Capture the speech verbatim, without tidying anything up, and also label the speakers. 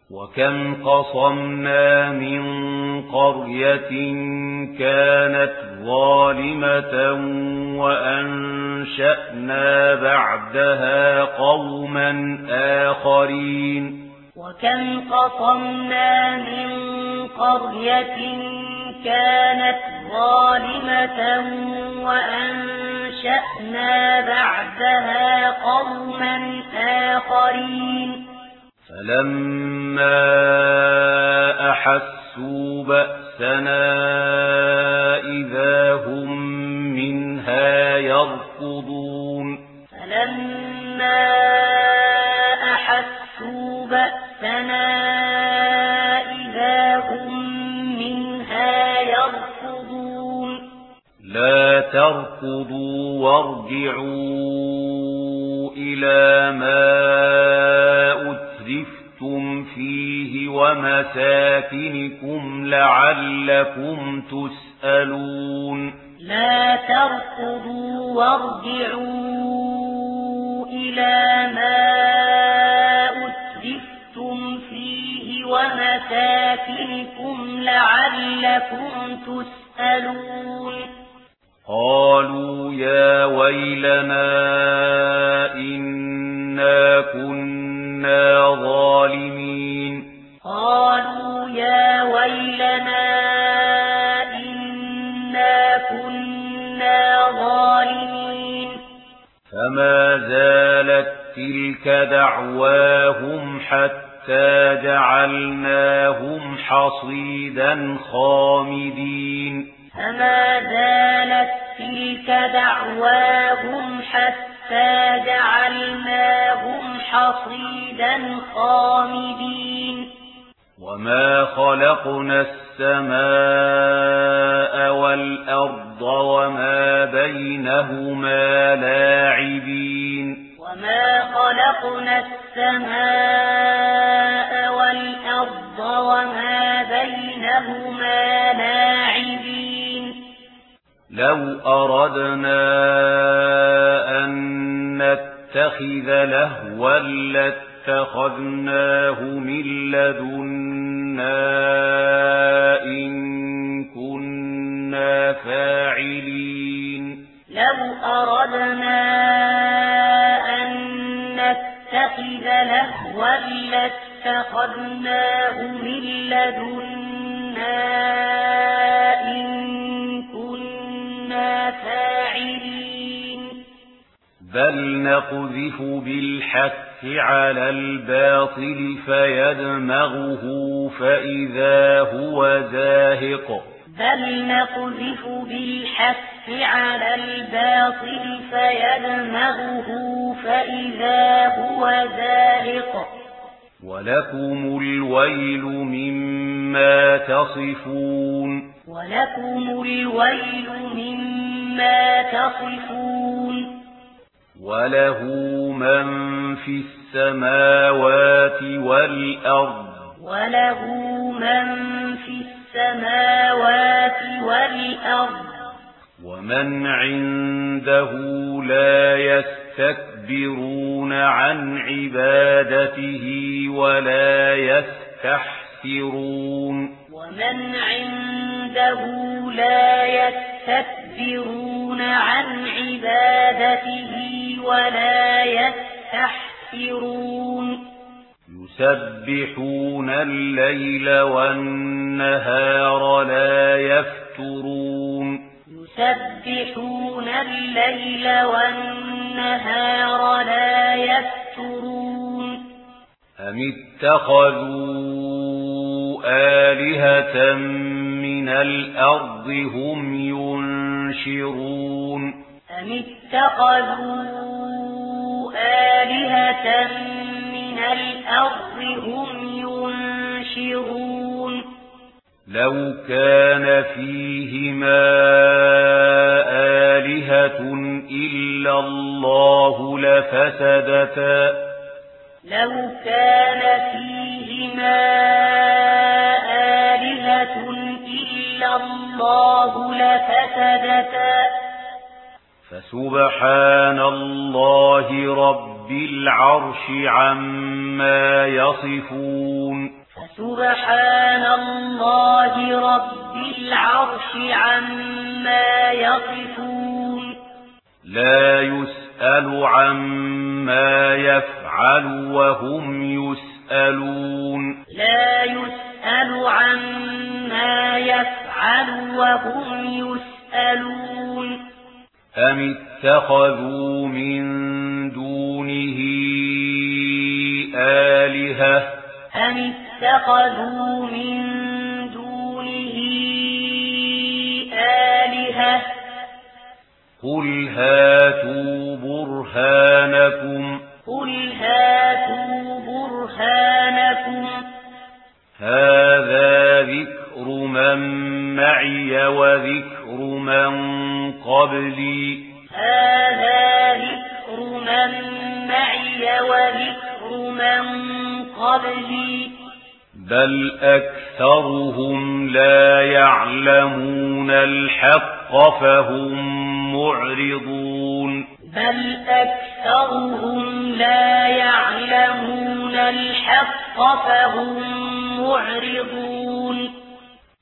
Speaker 1: وكم قصمنا من قرية كانت ظالمة وأنشأنا بعدها قوما آخرين
Speaker 2: وكم قصمنا من قرية كانت ظالمة وأنشأنا بعدها قوما آخرين
Speaker 1: فلما أحسوا بأسنا إذا هم منها يركضون
Speaker 2: فلما أحسوا بأسنا إذا هم منها يركضون
Speaker 1: لا تركضوا وارجعوا إلى ما أترفتم فيه ومساكنكم لعلكم تسألون
Speaker 2: لا تركضوا وارجعوا إلى ما أترفتم فيه ومساكنكم لعلكم تسألون
Speaker 1: قالوا يا ويلنا إنا كنا ظالمين
Speaker 2: قالوا يا ويلنا إنا كنا ظالمين
Speaker 1: فما زالت تلك دعواهم حتى جعلناهم حصيدا خامدين
Speaker 2: فما زالت تلك دعواهم حتى جعلناهم حصيدا خامدين
Speaker 1: وما خلقنا السماء والأرض وما بينهما لاعبين
Speaker 2: وما خلقنا السماء والأرض وما بينهما لاعبين
Speaker 1: لو أردنا أن نتخذ لهوا لاتخذناه من لدنا إن كنا فاعلين
Speaker 2: لو أردنا أن نتخذ لهوا لاتخذناه من لدنا إن كنا فاعلين
Speaker 1: بل نقذف بالحق على الباطل فيدمغه فإذا هو زاهق
Speaker 2: بل نقذف بالحق على الباطل فيدمغه فإذا هو زاهق
Speaker 1: ولكم الويل مما تصفون
Speaker 2: ولكم الويل مما تصفون
Speaker 1: وله من في السماوات والأرض
Speaker 2: وله من في السماوات والأرض
Speaker 1: ومن عنده لا يستكبرون عن عبادته ولا يستحسرون
Speaker 2: ومن عنده لا يستكبرون عن عبادته ولا يستحسرون
Speaker 1: يسبحون الليل والنهار لا يفترون
Speaker 2: يسبحون الليل والنهار لا يفترون
Speaker 1: أم اتخذوا آلهة من الأرض هم ينشرون
Speaker 2: أم اتخذوا آلهة من الأرض هم ينشرون
Speaker 1: لو كان فيهما آلهة إلا الله لفسدتا
Speaker 2: لو كان فيهما آلهة إلا الله لفسدتا
Speaker 1: فسبحان الله رب رب العرش عما يصفون
Speaker 2: فسبحان الله رب العرش عما يصفون
Speaker 1: لا يسأل عما يفعل وهم يسألون
Speaker 2: لا يسأل عما يفعل وهم يسألون
Speaker 1: أم اتخذوا من دونه آلهة
Speaker 2: أم اتخذوا من دونه آلهة
Speaker 1: قل هاتوا برهانكم
Speaker 2: قل هاتوا برهانكم
Speaker 1: هذا ذكر من معي وذكر من قبلي
Speaker 2: هذا ذكر من معي وذكر من قبلي
Speaker 1: بل أكثرهم لا يعلمون الحق فهم معرضون
Speaker 2: بل أكثرهم لا يعلمون الحق فهم معرضون